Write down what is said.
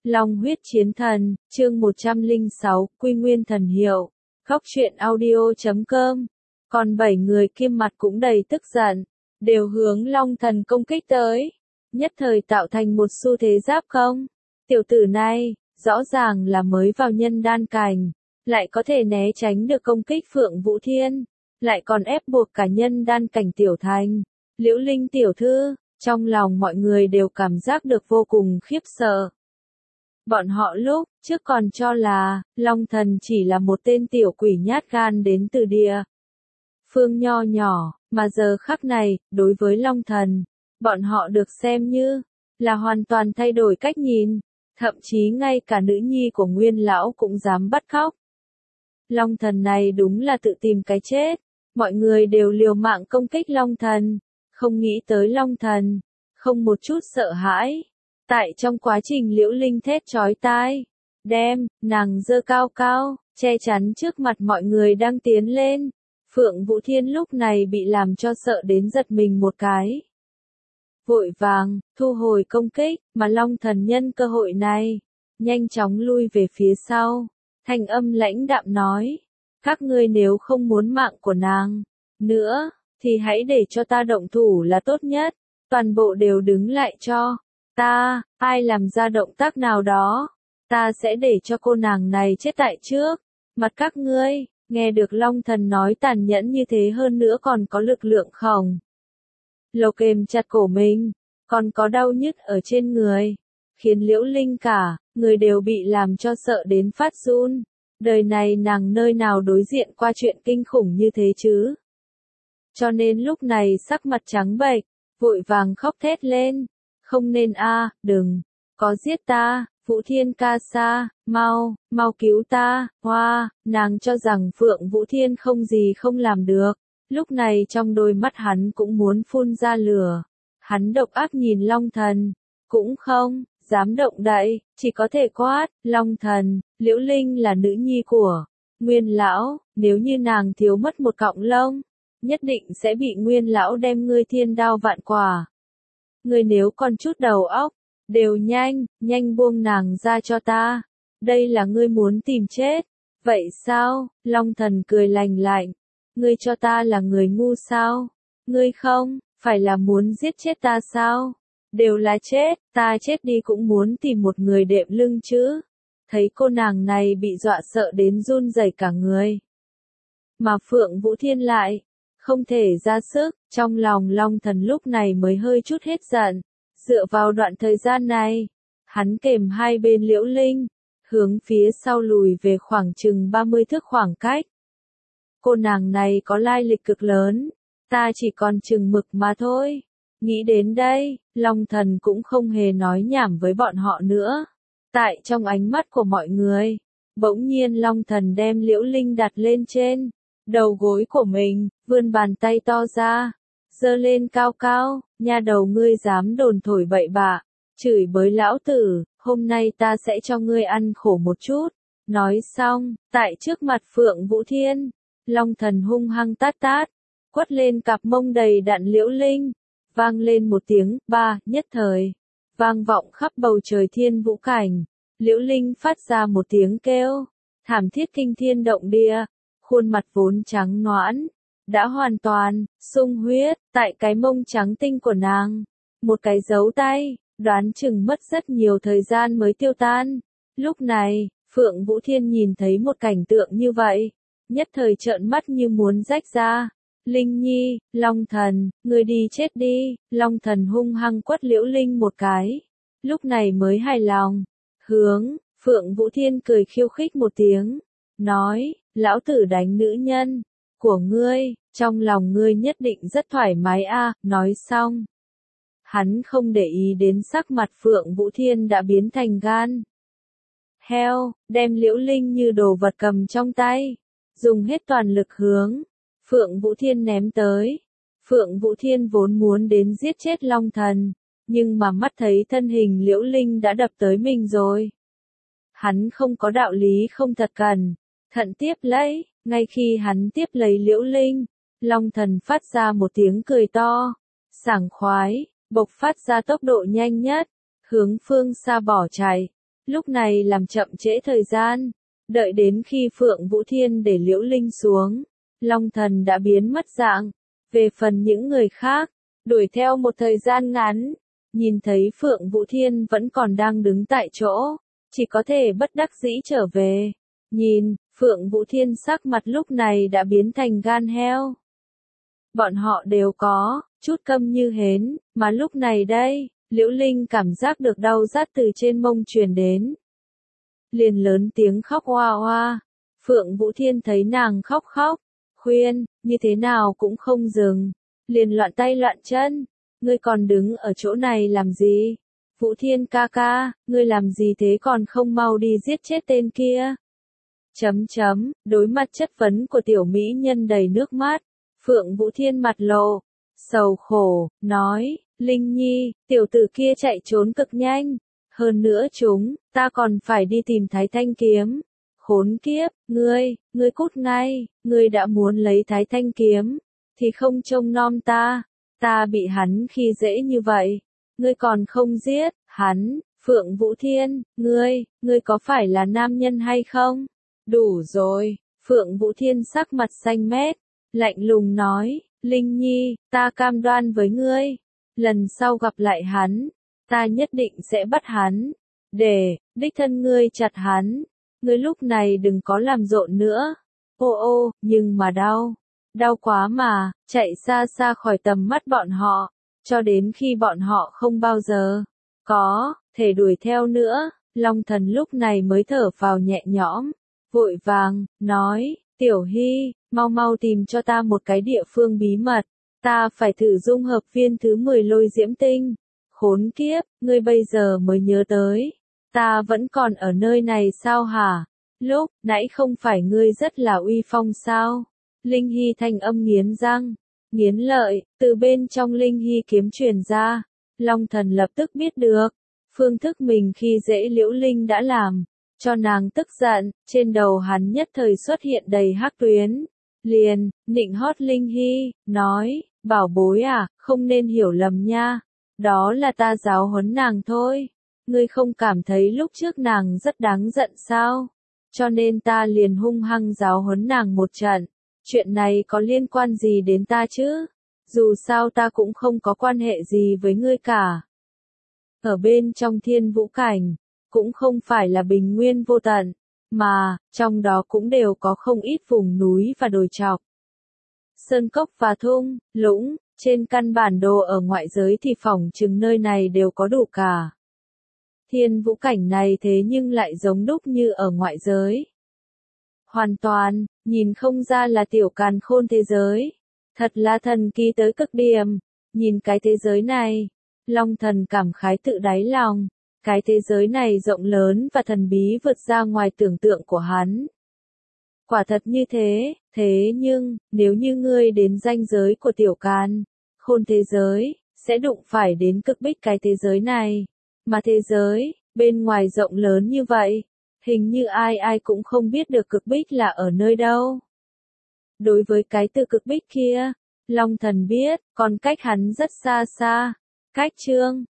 Long huyết chiến thần, chương 106, Quy Nguyên thần hiệu. Góc truyện audio.com. Còn 7 người Kim Mặt cũng đầy tức giận, đều hướng Long thần công kích tới, nhất thời tạo thành một xu thế giáp công. Tiểu tử này, rõ ràng là mới vào nhân đan cảnh, lại có thể né tránh được công kích Phượng Vũ Thiên, lại còn ép buộc cả nhân đan cảnh tiểu thành. Liễu Linh tiểu thư, trong lòng mọi người đều cảm giác được vô cùng khiếp sợ. Bọn họ lúc trước còn cho là Long thần chỉ là một tên tiểu quỷ nhát gan đến từ địa phương nho nhỏ, mà giờ khắc này, đối với Long thần, bọn họ được xem như là hoàn toàn thay đổi cách nhìn, thậm chí ngay cả nữ nhi của Nguyên lão cũng dám bắt cóc. Long thần này đúng là tự tìm cái chết, mọi người đều liều mạng công kích Long thần, không nghĩ tới Long thần, không một chút sợ hãi. Tại trong quá trình Liễu Linh thét chói tai, đem nàng giơ cao cao, che chắn trước mặt mọi người đang tiến lên. Phượng Vũ Thiên lúc này bị làm cho sợ đến giật mình một cái. Vội vàng, thu hồi công kích, mà Long thần nhân cơ hội này, nhanh chóng lui về phía sau. Thanh âm lãnh đạm nói, các ngươi nếu không muốn mạng của nàng nữa, thì hãy để cho ta động thủ là tốt nhất. Toàn bộ đều đứng lại cho ta, ai làm ra động tác nào đó, ta sẽ để cho cô nàng này chết tại trước mặt các ngươi. Nghe được Long thần nói tàn nhẫn như thế, hơn nữa còn có lực lượng khổng lồ kềm chặt cổ mình, còn có đau nhức ở trên người, khiến Liễu Linh cả người đều bị làm cho sợ đến phát run. Đời này nàng nơi nào đối diện qua chuyện kinh khủng như thế chứ? Cho nên lúc này sắc mặt trắng bệch, vội vàng khóc thét lên. Không nên a, đừng có giết ta, Vũ Thiên ca sa, mau cứu ta. Hoa, nàng cho rằng Phượng Vũ Thiên không gì không làm được. Lúc này trong đôi mắt hắn cũng muốn phun ra lửa. Hắn độc ác nhìn Long thần, cũng không dám động đậy, chỉ có thể quát, Long thần, Liễu Linh là nữ nhi của Nguyên lão, nếu như nàng thiếu mất một cọng lông, nhất định sẽ bị Nguyên lão đem ngươi thiên đao vạn quả. Ngươi nếu còn chút đầu óc, đều nhanh buông nàng ra cho ta. Đây là ngươi muốn tìm chết. Vậy sao? Long thần cười lành lạnh. Ngươi cho ta là người ngu sao? Ngươi không phải là muốn giết chết ta sao? Đều là chết, ta chết đi cũng muốn tìm một người đệm lưng chứ. Thấy cô nàng này bị dọa sợ đến run rẩy cả người. Mà Phượng Vũ Thiên lại không thể ra sức, trong lòng Long thần lúc này mới hơi chút hết giận. Dựa vào đoạn thời gian này, hắn kềm hai bên Liễu Linh, hướng phía sau lùi về khoảng chừng 30 thước khoảng cách. Cô nàng này có lai lịch cực lớn, ta chỉ còn chừng mực mà thôi. Nghĩ đến đây, Long thần cũng không hề nói nhảm với bọn họ nữa. Tại trong ánh mắt của mọi người, bỗng nhiên Long thần đem Liễu Linh đặt lên trên đầu gối của mình, vươn bàn tay to ra, giơ lên cao cao, nha đầu ngươi dám đồn thổi bậy bạ, chửi bới lão tử, hôm nay ta sẽ cho ngươi ăn khổ một chút. Nói xong, tại trước mặt Phượng Vũ Thiên, Long thần hung hăng tát, quất lên cặp mông đầy đặn Liễu Linh, vang lên một tiếng, ba, nhất thời, vang vọng khắp bầu trời thiên vũ cảnh. Liễu Linh phát ra một tiếng kêu, thảm thiết kinh thiên động địa, khuôn mặt vốn trắng nõn, đã hoàn toàn sung huyết, tại cái mông trắng tinh của nàng, một cái dấu tay, đoán chừng mất rất nhiều thời gian mới tiêu tan. Lúc này, Phượng Vũ Thiên nhìn thấy một cảnh tượng như vậy, nhất thời trợn mắt như muốn rách ra. Linh nhi, Long thần, ngươi đi chết đi. Long thần hung hăng quất Liễu Linh một cái, lúc này mới hài lòng, hướng Phượng Vũ Thiên cười khiêu khích một tiếng, nói, lão tử đánh nữ nhân của ngươi, trong lòng ngươi nhất định rất thoải mái a. Nói xong, hắn không để ý đến sắc mặt Phượng Vũ Thiên đã biến thành gan heo, đem Liễu Linh như đồ vật cầm trong tay, dùng hết toàn lực hướng Phượng Vũ Thiên ném tới. Phượng Vũ Thiên vốn muốn đến giết chết Long thần, nhưng mà mắt thấy thân hình Liễu Linh đã đập tới mình rồi. Hắn không có đạo lý không thật cẩn thận tiếp lấy. Ngay khi hắn tiếp lấy Liễu Linh, Long thần phát ra một tiếng cười to, sảng khoái, bộc phát ra tốc độ nhanh nhất, hướng phương xa bỏ chạy. lúc này làm chậm trễ thời gian. Đợi đến khi Phượng Vũ Thiên để Liễu Linh xuống, Long Thần đã biến mất dạng. Về phần những người khác, đuổi theo một thời gian ngắn, nhìn thấy Phượng Vũ Thiên vẫn còn đang đứng tại chỗ, chỉ có thể bất đắc dĩ trở về. Nhìn, Phượng Vũ Thiên sắc mặt lúc này đã biến thành gan heo. Bọn họ đều có chút câm như hến, mà lúc này đây, Liễu Linh cảm giác được đau rát từ trên mông truyền đến. Liền lớn tiếng khóc oa oa. Phượng Vũ Thiên thấy nàng khóc khóc, khuyên, như thế nào cũng không dừng. Liền loạn tay loạn chân, ngươi còn đứng ở chỗ này làm gì? Vũ Thiên ca ca, ngươi làm gì thế còn không mau đi giết chết tên kia? Đối mặt chất vấn của tiểu mỹ nhân đầy nước mắt, Phượng Vũ Thiên mặt lộ, sầu khổ, nói, Linh Nhi, tiểu tử kia chạy trốn cực nhanh. Hơn nữa ta còn phải đi tìm Thái Thanh kiếm. Khốn kiếp, ngươi cút ngay, ngươi đã muốn lấy Thái Thanh kiếm, thì không trông nom ta bị hắn khi dễ như vậy, ngươi còn không giết, hắn, Phượng Vũ Thiên, ngươi có phải là nam nhân hay không? Đủ rồi, Phượng Vũ Thiên sắc mặt xanh mét, lạnh lùng nói, Linh Nhi, ta cam đoan với ngươi, lần sau gặp lại hắn, ta nhất định sẽ bắt hắn, để, đích thân ngươi chặt hắn, ngươi lúc này đừng có làm rộn nữa. Ô, nhưng mà đau quá mà, chạy xa xa khỏi tầm mắt bọn họ, cho đến khi bọn họ không bao giờ có thể đuổi theo nữa, Long Thần lúc này mới thở phào nhẹ nhõm, vội vàng, nói, Tiểu Hy, mau tìm cho ta một cái địa phương bí mật, ta phải thử dung hợp viên thứ 10 lôi diễm tinh. Khốn kiếp, ngươi bây giờ mới nhớ tới, ta vẫn còn ở nơi này sao hả? Lúc nãy không phải ngươi rất là uy phong sao? Linh Hy thanh âm nghiến răng, nghiến lợi, từ bên trong Linh Hy kiếm truyền ra. Long Thần lập tức biết được, phương thức mình khi dễ Liễu Linh đã làm, cho nàng tức giận, trên đầu hắn nhất thời xuất hiện đầy hắc tuyến. Liền, nịnh hót Linh Hy, nói, bảo bối à, không nên hiểu lầm nha. Đó là ta giáo huấn nàng thôi. Ngươi không cảm thấy lúc trước nàng rất đáng giận sao? Cho nên ta liền hung hăng giáo huấn nàng một trận. Chuyện này có liên quan gì đến ta chứ? Dù sao ta cũng không có quan hệ gì với ngươi cả. Ở bên trong thiên vũ cảnh, cũng không phải là bình nguyên vô tận, mà, trong đó cũng đều có không ít vùng núi và đồi trọc. Sơn cốc và thung, lũng, trên căn bản đồ ở ngoại giới thì phỏng chừng nơi này đều có đủ cả. Thiên vũ cảnh này thế nhưng lại giống đúc như ở ngoại giới. Hoàn toàn, nhìn không ra là tiểu càn khôn thế giới. Thật là thần kỳ tới cực điểm. Nhìn cái thế giới này, Long Thần cảm khái tự đáy lòng. Cái thế giới này rộng lớn và thần bí vượt ra ngoài tưởng tượng của hắn. Quả thật như thế nhưng, nếu như ngươi đến ranh giới của tiểu càn khôn thế giới, sẽ đụng phải đến cực bích cái thế giới này. Mà thế giới, bên ngoài rộng lớn như vậy, hình như ai cũng không biết được cực bích là ở nơi đâu. Đối với cái từ cực bích kia, Long Thần biết, còn cách hắn rất xa xa. Cách chương